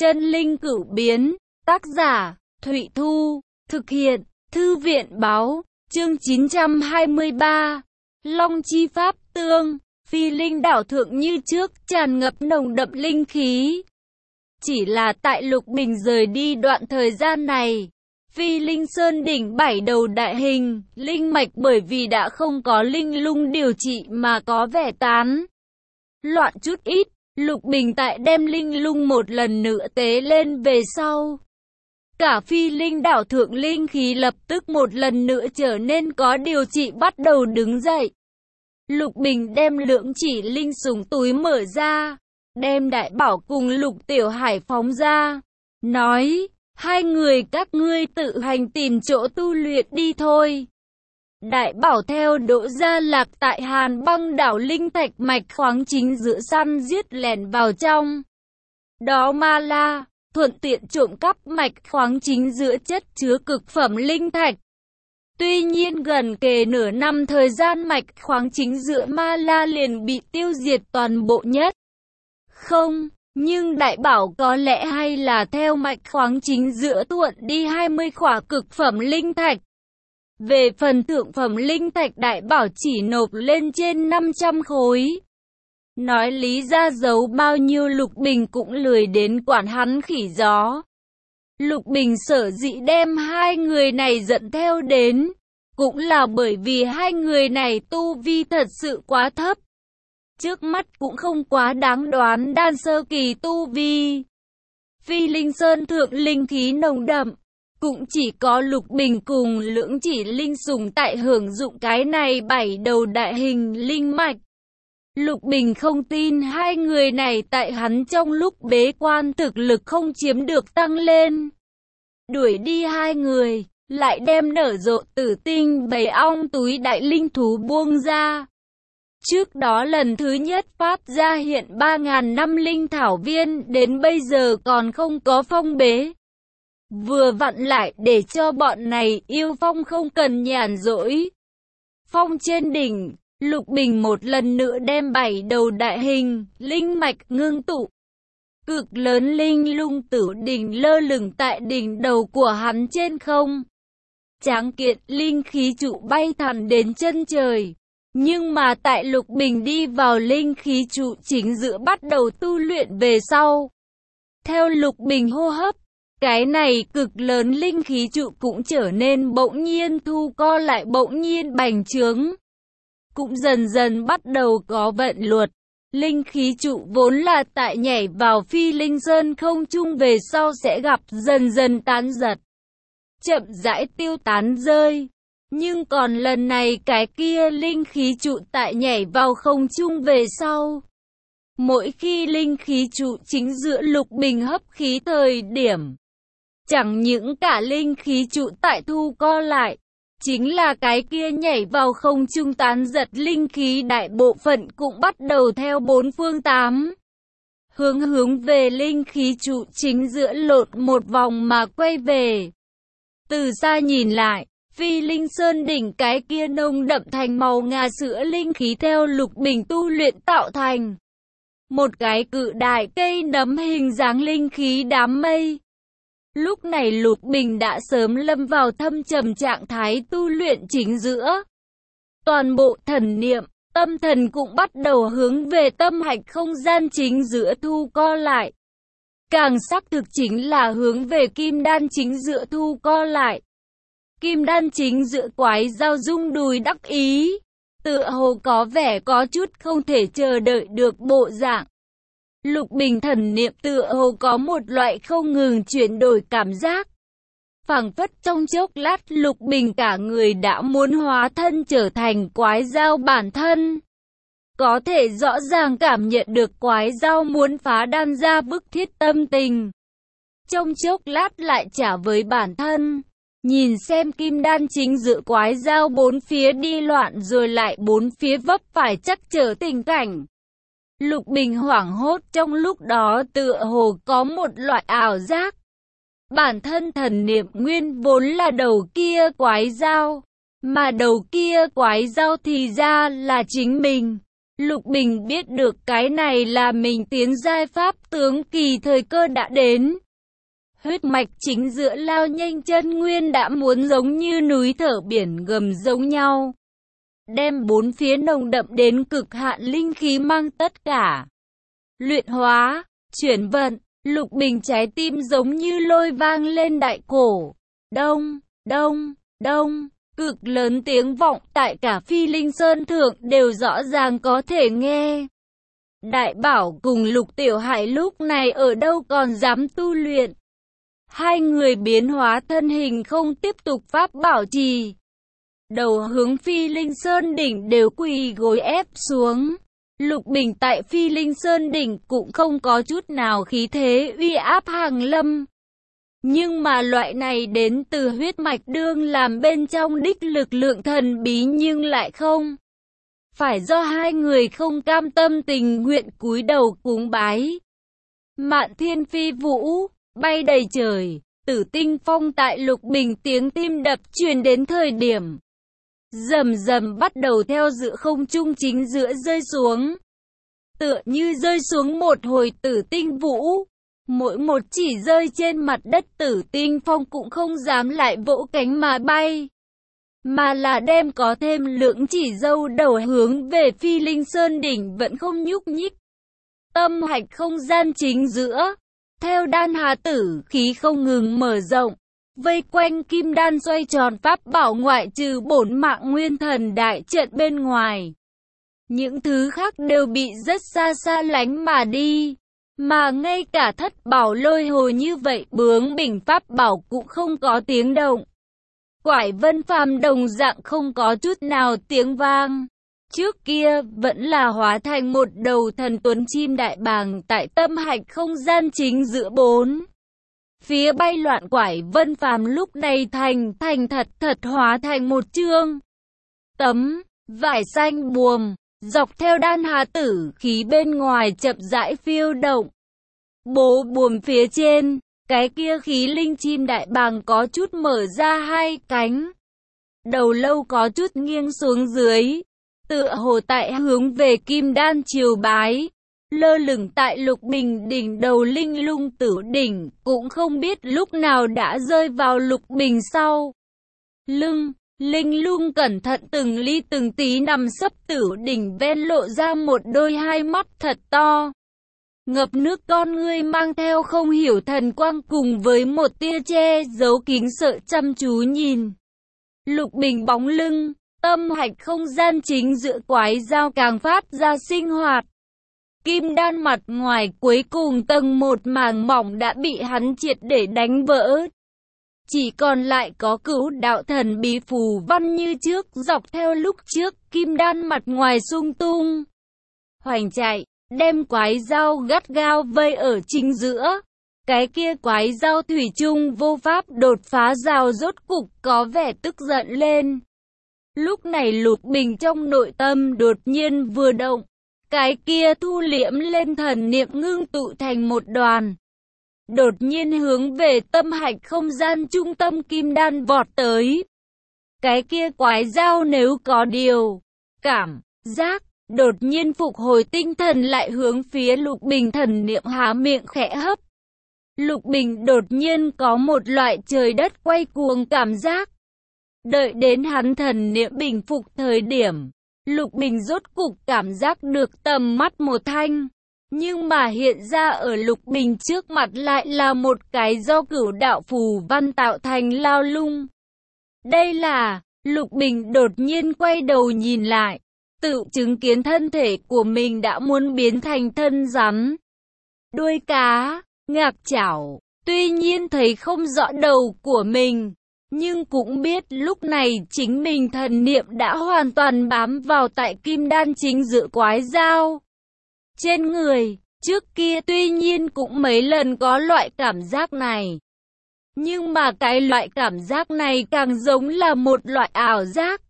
Chân linh cửu biến, tác giả, Thụy Thu, thực hiện, Thư viện báo, chương 923, Long chi pháp tương, phi linh đảo thượng như trước, tràn ngập nồng đậm linh khí. Chỉ là tại Lục Bình rời đi đoạn thời gian này, Phi Linh Sơn đỉnh 7 đầu đại hình, linh mạch bởi vì đã không có linh lung điều trị mà có vẻ tán loạn chút ít. Lục Bình tại đem linh lung một lần nữa tế lên về sau, cả Phi Linh đảo thượng linh khí lập tức một lần nữa trở nên có điều trị bắt đầu đứng dậy. Lục Bình đem lưỡng chỉ linh súng túi mở ra, đem Đại Bảo cùng Lục Tiểu Hải phóng ra, nói, hai người các ngươi tự hành tìm chỗ tu luyện đi thôi. Đại Bảo theo Đỗ Gia Lạc tại Hàn Băng đảo linh thạch mạch khoáng chính giữa săn giết lẻn vào trong đó ma la, thuận tiện trộm cắp mạch khoáng chính giữa chất chứa cực phẩm linh thạch. Tuy nhiên gần kề nửa năm thời gian mạch khoáng chính giữa ma la liền bị tiêu diệt toàn bộ nhất. Không, nhưng Đại Bảo có lẽ hay là theo mạch khoáng chính giữa thuận đi 20 khỏa cực phẩm linh thạch. Về phần thượng phẩm linh thạch Đại Bảo chỉ nộp lên trên 500 khối. Nói lý ra giấu bao nhiêu Lục Bình cũng lười đến quản hắn khỉ gió. Lục Bình sở dĩ đem hai người này dẫn theo đến, cũng là bởi vì hai người này tu vi thật sự quá thấp. Trước mắt cũng không quá đáng đoán đan sơ kỳ tu vi. Phi Linh Sơn thượng linh khí nồng đậm, cũng chỉ có Lục Bình cùng lưỡng chỉ linh sủng tại hưởng dụng cái này 7 đầu đại hình linh mạch. Lục Bình không tin hai người này tại hắn trong lúc bế quan thực lực không chiếm được tăng lên. Đuổi đi hai người, lại đem nở rộ tử tinh bầy ong túi đại linh thú buông ra. Trước đó lần thứ nhất phát ra hiện 3.000 năm linh thảo viên đến bây giờ còn không có phong bế. Vừa vặn lại để cho bọn này yêu phong không cần nhàn rỗi. Phong trên đỉnh, Lục Bình một lần nữa đem 7 đầu đại hình, linh mạch ngưng tụ. Cực lớn linh lung tử đỉnh lơ lửng tại đỉnh đầu của hắn trên không. Tráng kiện linh khí trụ bay thẳng đến chân trời. Nhưng mà tại Lục Bình đi vào linh khí trụ chính giữa bắt đầu tu luyện về sau. Theo Lục Bình hô hấp, cái này cực lớn linh khí trụ cũng trở nên bỗng nhiên thu co lại bỗng nhiên bành trướng. Cũng dần dần bắt đầu có vận luật. Linh khí trụ vốn là tại nhảy vào Phi Linh Sơn không trung về sau sẽ gặp dần dần tán giật. Chậm rãi tiêu tán rơi. Nhưng còn lần này cái kia linh khí trụ tại nhảy vào không trung về sau. Mỗi khi linh khí trụ chính giữa Lục Bình hấp khí thời điểm, chẳng những cả linh khí trụ tại thu co lại, chính là cái kia nhảy vào không trung tán giật linh khí đại bộ phận cũng bắt đầu theo bốn phương tám hướng về linh khí trụ chính giữa lộn một vòng mà quay về. Từ xa nhìn lại, Phi Linh Sơn đỉnh cái kia nồng đậm thành màu ngà sữa linh khí theo Lục Bình tu luyện tạo thành một cái cự đại cây nấm hình dáng linh khí đám mây. Lúc này Lục Bình đã sớm lâm vào thâm trầm trạng thái tu luyện chính giữa. Toàn bộ thần niệm, tâm thần cũng bắt đầu hướng về tâm hạch không gian chính giữa thu co lại. Càng xác thực chính là hướng về kim đan chính giữa thu co lại. Kim đan chính giữa quái dao rung đùi đắc ý, tựa hồ có vẻ có chút không thể chờ đợi được bộ dạng. Lục Bình thần niệm tựa hồ có một loại không ngừng chuyển đổi cảm giác. Phảng phất trong chốc lát Lục Bình cả người đã muốn hóa thân trở thành quái dao bản thân. Có thể rõ ràng cảm nhận được quái dao muốn phá đan ra bức thiết tâm tình. Trong chốc lát lại trả với bản thân. Nhìn xem kim đan chính giữa quái dao bốn phía đi loạn rồi lại bốn phía vấp phải chắc trở tình cảnh. Lục Bình hoảng hốt trong lúc đó tựa hồ có một loại ảo giác. Bản thân thần niệm nguyên vốn là đầu kia quái dao, mà đầu kia quái dao thì ra là chính mình. Lục Bình biết được cái này là mình tiến giai pháp tướng kỳ thời cơ đã đến. Huyết mạch chính giữa lao nhanh chân nguyên đã muốn giống như núi thở biển gầm giống nhau. Đem bốn phía nồng đậm đến cực hạn linh khí mang tất cả. Luyện hóa, chuyển vận, Lục Bình trái tim giống như lôi vang lên đại cổ. Đông, đông, đông, cực lớn tiếng vọng tại cả Phi Linh Sơn Thượng đều rõ ràng có thể nghe. Đại Bảo cùng Lục Tiểu Hải lúc này ở đâu còn dám tu luyện. Hai người biến hóa thân hình không tiếp tục pháp bảo trì. Đầu hướng Phi Linh Sơn đỉnh đều quỳ gối ép xuống. Lục Bình tại Phi Linh Sơn đỉnh cũng không có chút nào khí thế uy áp hàng lâm. Nhưng mà loại này đến từ huyết mạch đương làm bên trong đích lực lượng thần bí nhưng lại không. Phải do hai người không cam tâm tình nguyện cúi đầu cúng bái. Mạn Thiên Phi Vũ, bay đầy trời, Tử Tinh Phong tại Lục Bình tiếng tim đập truyền đến thời điểm. Rầm rầm bắt đầu theo giữa không trung chính giữa rơi xuống. Tựa như rơi xuống một hồi tử tinh vũ. Mỗi một chỉ rơi trên mặt đất Tử Tinh Phong cũng không dám lại vỗ cánh mà bay. Mà là đem có thêm lưỡng chỉ dâu đầu hướng về Phi Linh Sơn đỉnh vẫn không nhúc nhích. Tâm hạch không gian chính giữa. Theo đan hà tử khí không ngừng mở rộng. Vây quanh kim đan xoay tròn pháp bảo ngoại trừ bổn mạng nguyên thần đại trận bên ngoài. Những thứ khác đều bị rất xa xa lánh mà đi. Mà ngay cả thất bảo lôi hồi như vậy bướng bỉnh pháp bảo cũng không có tiếng động. Quải Vân Phàm đồng dạng không có chút nào tiếng vang. Trước kia vẫn là hóa thành một đầu thần tuấn chim đại bàng tại tâm hạch không gian chính giữa bốn. Phía bay loạn Quải Vân Phàm lúc này thành thật hóa thành một chương tấm vải xanh buồm, dọc theo đan hà tử khí bên ngoài chậm rãi phiêu động. Bố buồm phía trên, cái kia khí linh chim đại bàng có chút mở ra hai cánh. Đầu lâu có chút nghiêng xuống dưới, tựa hồ tại hướng về kim đan triều bái. Lơ lửng tại Lục Bình đỉnh đầu linh lung tử đỉnh, cũng không biết lúc nào đã rơi vào Lục Bình sau lưng. Linh lung cẩn thận từng ly từng tí nằm sấp tử đỉnh ven lộ ra một đôi hai mắt thật to. Ngập nước con ngươi mang theo không hiểu thần quang cùng với một tia che giấu kính sợ chăm chú nhìn. Lục Bình bóng lưng, tâm hạch không gian chính giữa quái dao càng phát ra sinh hoạt. Kim đan mặt ngoài cuối cùng tầng một màng mỏng đã bị hắn triệt để đánh vỡ. Chỉ còn lại có cửu đạo thần bí phù văn như trước dọc theo lúc trước kim đan mặt ngoài sung tung. Hoành chạy, đem quái dao gắt gao vây ở chính giữa. Cái kia quái dao thủy chung vô pháp đột phá rào rốt cục có vẻ tức giận lên. Lúc này Lục Bình trong nội tâm đột nhiên vừa động. Cái kia thu liễm lên thần niệm ngưng tụ thành một đoàn. Đột nhiên hướng về tâm hạch không gian trung tâm kim đan vọt tới. Cái kia quái dao nếu có điều cảm giác, đột nhiên phục hồi tinh thần lại hướng phía Lục Bình thần niệm há miệng khẽ hấp. Lục Bình đột nhiên có một loại trời đất quay cuồng cảm giác. Đợi đến hắn thần niệm bình phục thời điểm, Lục Bình rốt cục cảm giác được tầm mắt một thanh. Nhưng mà hiện ra ở Lục Bình trước mặt lại là một cái do cửu đạo phù văn tạo thành lao lung. Đây là, Lục Bình đột nhiên quay đầu nhìn lại, tự chứng kiến thân thể của mình đã muốn biến thành thân rắn. Đuôi cá, ngạc chảo, tuy nhiên thấy không rõ đầu của mình. Nhưng cũng biết lúc này chính mình thần niệm đã hoàn toàn bám vào tại kim đan chính giữa quái dao. Trên người, trước kia tuy nhiên cũng mấy lần có loại cảm giác này. Nhưng mà cái loại cảm giác này càng giống là một loại ảo giác.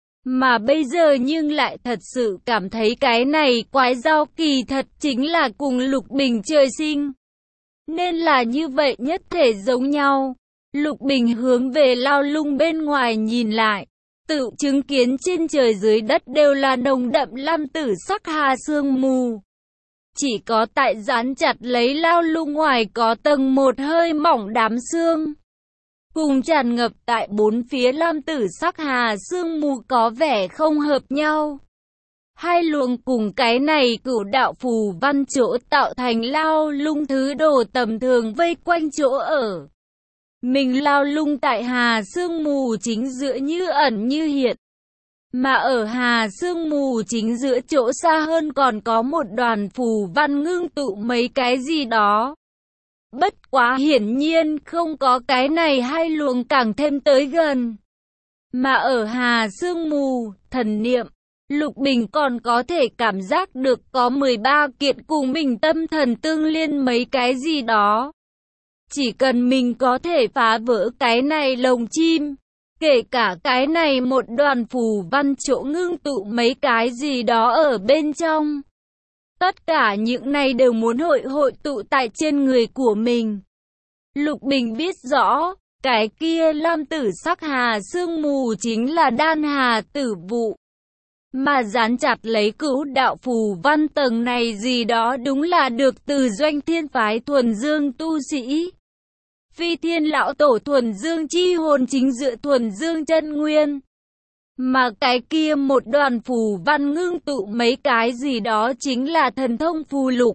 Mà bây giờ nhưng lại thật sự cảm thấy cái này quái dao kỳ thật chính là cùng Lục Bình trời sinh. Nên là như vậy nhất thể giống nhau. Lục Bình hướng về lao lung bên ngoài nhìn lại. Tự chứng kiến trên trời dưới đất đều là nồng đậm lam tử sắc hà sương mù. Chỉ có tại dán chặt lấy lao lung ngoài có tầng một hơi mỏng đám sương. Cùng tràn ngập tại bốn phía lam tử sắc hà sương mù có vẻ không hợp nhau. Hai luồng cùng cái này cửu đạo phù văn chỗ tạo thành lao lung thứ đồ tầm thường vây quanh chỗ ở. Mình lao lung tại hà sương mù chính giữa như ẩn như hiện. Mà ở hà sương mù chính giữa chỗ xa hơn còn có một đoàn phù văn ngưng tụ mấy cái gì đó. Bất quá hiển nhiên không có cái này hai luồng càng thêm tới gần. Mà ở hà sương mù, thần niệm, Lục Bình còn có thể cảm giác được có 13 kiện cùng mình tâm thần tương liên mấy cái gì đó. Chỉ cần mình có thể phá vỡ cái này lồng chim, kể cả cái này một đoàn phù văn chỗ ngưng tụ mấy cái gì đó ở bên trong. Tất cả những này đều muốn hội tụ tại trên người của mình. Lục Bình biết rõ, cái kia lam tử sắc hà sương mù chính là đan hà tử vụ. Mà dán chặt lấy cửu đạo phù văn tầng này gì đó đúng là được từ Doanh Thiên phái thuần dương tu sĩ. Phi Thiên lão tổ thuần dương chi hồn chính dựa thuần dương chân nguyên. Mà cái kia một đoàn phù văn ngưng tụ mấy cái gì đó chính là thần thông phù lục.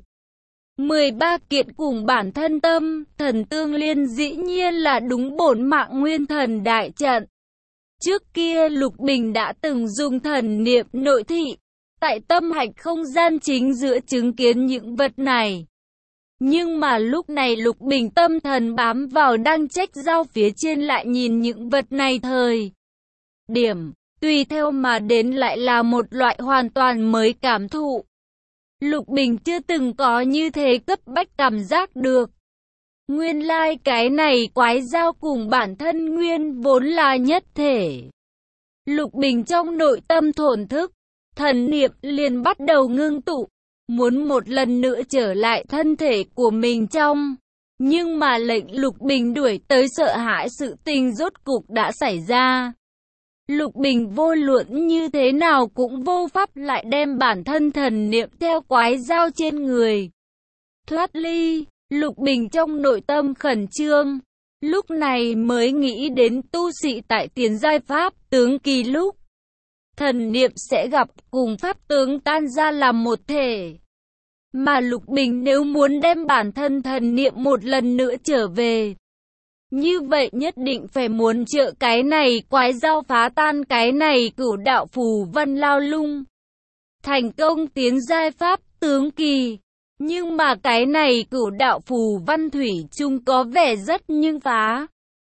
13 kiện cùng bản thân tâm, thần tương liên dĩ nhiên là đúng bổn mạng nguyên thần đại trận. Trước kia Lục Bình đã từng dùng thần niệm nội thị, tại tâm hạch không gian chính giữa chứng kiến những vật này. Nhưng mà lúc này Lục Bình tâm thần bám vào đang trách giao phía trên lại nhìn những vật này thời điểm, tùy theo mà đến lại là một loại hoàn toàn mới cảm thụ. Lục Bình chưa từng có như thế cấp bách cảm giác được. Nguyên lai cái này quái giao cùng bản thân nguyên vốn là nhất thể. Lục Bình trong nội tâm thổn thức, thần niệm liền bắt đầu ngưng tụ, muốn một lần nữa trở lại thân thể của mình trong. Nhưng mà lệnh Lục Bình đuổi tới sợ hãi sự tình rốt cục đã xảy ra. Lục Bình vô luận như thế nào cũng vô pháp lại đem bản thân thần niệm theo quái giao trên người thoát ly. Lục Bình trong nội tâm khẩn trương, lúc này mới nghĩ đến tu sĩ tại tiền giai pháp tướng kỳ lúc. Thần niệm sẽ gặp cùng pháp tướng tan ra làm một thể. Mà Lục Bình nếu muốn đem bản thân thần niệm một lần nữa trở về, như vậy nhất định phải muốn trợ cái này quái giao phá tan cái này cửu đạo phù văn lao lung. Thành công tiến giai pháp tướng kỳ. Nhưng mà cái này cửu đạo phù văn thủy chung có vẻ rất nhưng phá.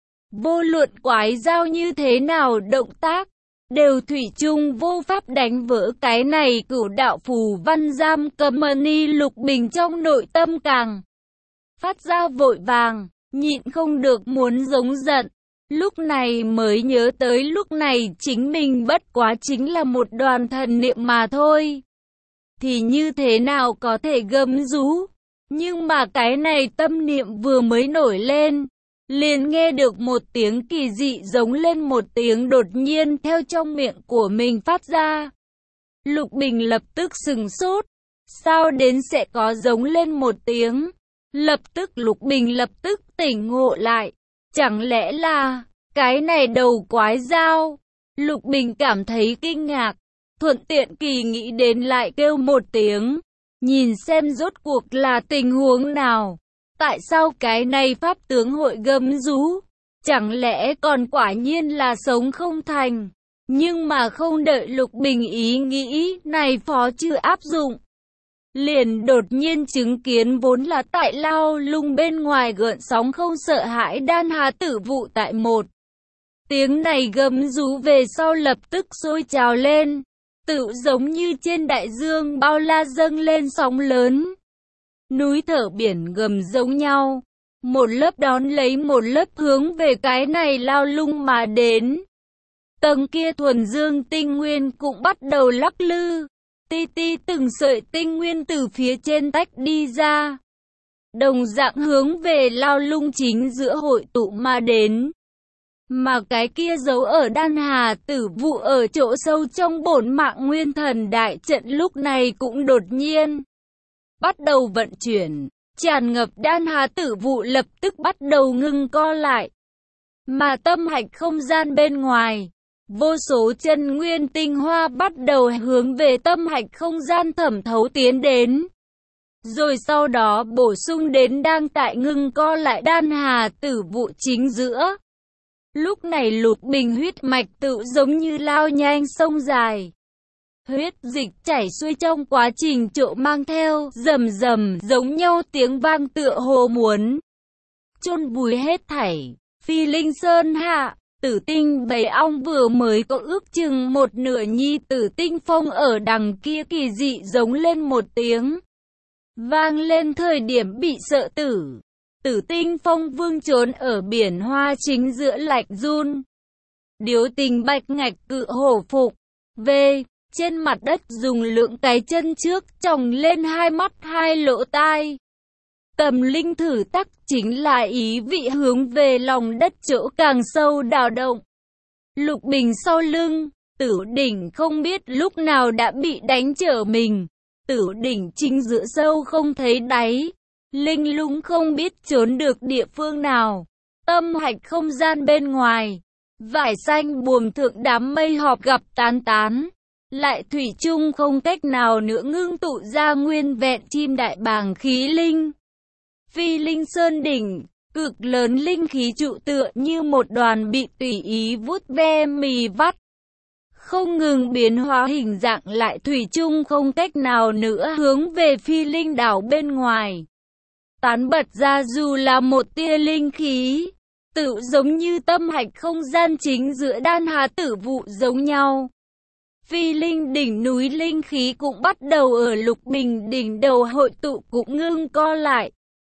Vô luận quái giao như thế nào động tác, đều thủy chung vô pháp đánh vỡ cái này cửu đạo phù văn giam cầm ni. Lục Bình trong nội tâm càng phát ra vội vàng, nhịn không được muốn giống giận. Lúc này mới nhớ tới lúc này chính mình bất quá chính là một đoàn thần niệm mà thôi. Thì như thế nào có thể gầm rú. Nhưng mà cái này tâm niệm vừa mới nổi lên, liền nghe được một tiếng kỳ dị giống lên một tiếng đột nhiên theo trong miệng của mình phát ra. Lục Bình lập tức sừng sốt. Sao đến sẽ có giống lên một tiếng? Lập tức Lục Bình lập tức tỉnh ngộ lại. Chẳng lẽ là cái này đầu quái dao? Lục Bình cảm thấy kinh ngạc. Thuận tiện kỳ nghĩ đến lại kêu một tiếng, nhìn xem rốt cuộc là tình huống nào. Tại sao cái này pháp tướng hội gầm rú? Chẳng lẽ còn quả nhiên là sống không thành? Nhưng mà không đợi Lục Bình ý nghĩ này phó chưa áp dụng, liền đột nhiên chứng kiến vốn là tại lao lung bên ngoài gợn sóng không sợ hãi đan hà tử vụ tại một tiếng này gầm rú về sau lập tức sôi trào lên. Tự giống như trên đại dương bao la dâng lên sóng lớn. Núi thở biển gầm giống nhau. Một lớp đón lấy một lớp hướng về cái này lao lung mà đến. Tầng kia thuần dương tinh nguyên cũng bắt đầu lắc lư. Ti ti từng sợi tinh nguyên từ phía trên tách đi ra. Đồng dạng hướng về lao lung chính giữa hội tụ mà đến. Mà cái kia giấu ở Đan Hà Tử Vụ ở chỗ sâu trong bổn mạng nguyên thần đại trận lúc này cũng đột nhiên bắt đầu vận chuyển, tràn ngập Đan Hà Tử Vụ lập tức bắt đầu ngưng co lại. Mà tâm hạch không gian bên ngoài, vô số chân nguyên tinh hoa bắt đầu hướng về tâm hạch không gian thẩm thấu tiến đến. Rồi sau đó bổ sung đến đang tại ngưng co lại Đan Hà Tử Vụ chính giữa. Lúc này Lục Bình huyết mạch tự giống như lao nhanh sông dài. Huyết dịch chảy xuôi trong quá trình trộn mang theo rầm rầm giống nhau tiếng vang tựa hồ muốn chôn vùi hết thảy. Phi Linh Sơn hạ, Tử Tinh Bầy Ong vừa mới có ước chừng một nửa nhi Tử Tinh Phong ở đằng kia kỳ dị giống lên một tiếng. Vang lên thời điểm bị sợ tử. Tử Tinh Phong vương trốn ở biển hoa chính giữa lạnh run. Điếu Tình bạch ngạch cự hổ phục. Về, trên mặt đất dùng lượng cái chân trước trồng lên hai mắt hai lỗ tai. Tầm linh thử tắc chính là ý vị hướng về lòng đất chỗ càng sâu đào động. Lục Bình sau lưng, Tử Đỉnh không biết lúc nào đã bị đánh trở mình. Tử Đỉnh chính giữa sâu không thấy đáy. Linh lung không biết trốn được địa phương nào. Tâm hạch không gian bên ngoài. Vải xanh buồm thượng đám mây họp gặp tán tán. Lại thủy chung không cách nào nữa ngưng tụ ra nguyên vẹn chim đại bàng khí linh. Phi Linh Sơn đỉnh, cực lớn linh khí trụ tựa như một đoàn bị tùy ý vuốt ve mì vắt. Không ngừng biến hóa hình dạng lại thủy chung không cách nào nữa hướng về phi linh đảo bên ngoài. Tán bật ra dù là một tia linh khí, tự giống như tâm hạch không gian chính giữa Đan Hà Tử Vụ giống nhau. Phi linh đỉnh núi linh khí cũng bắt đầu ở Lục Bình đỉnh đầu hội tụ cũng ngưng co lại.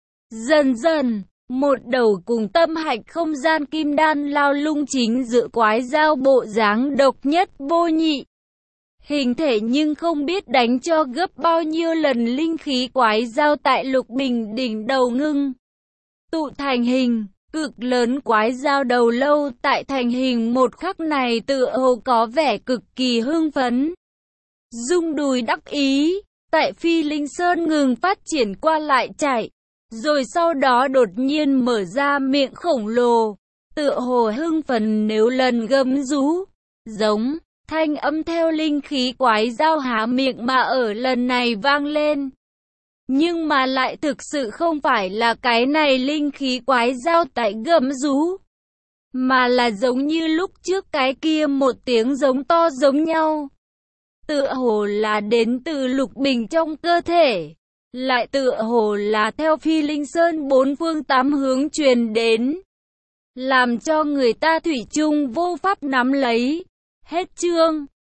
Dần dần, một đầu cùng tâm hạch không gian kim đan lao lung chính giữa quái dao bộ dáng độc nhất vô nhị. Hình thể nhưng không biết đánh cho gấp bao nhiêu lần linh khí quái dao tại Lục Bình đỉnh đầu ngưng tụ thành hình. Cực lớn quái dao đầu lâu tại thành hình một khắc này tựa hồ có vẻ cực kỳ hưng phấn. Rung đùi đắc ý, tại Phi Linh Sơn ngừng phát triển qua lại chạy. Rồi sau đó đột nhiên mở ra miệng khổng lồ, tựa hồ hưng phấn nếu lần gầm rú, giống, thanh âm theo linh khí quái dao há miệng mà ở lần này vang lên. Nhưng mà lại thực sự không phải là cái này linh khí quái dao tại gầm rú, mà là giống như lúc trước cái kia một tiếng giống to giống nhau. Tựa hồ là đến từ Lục Bình trong cơ thể. Lại tựa hồ là theo Phi Linh Sơn bốn phương tám hướng truyền đến, làm cho người ta thủy chung vô pháp nắm lấy. Hết chương.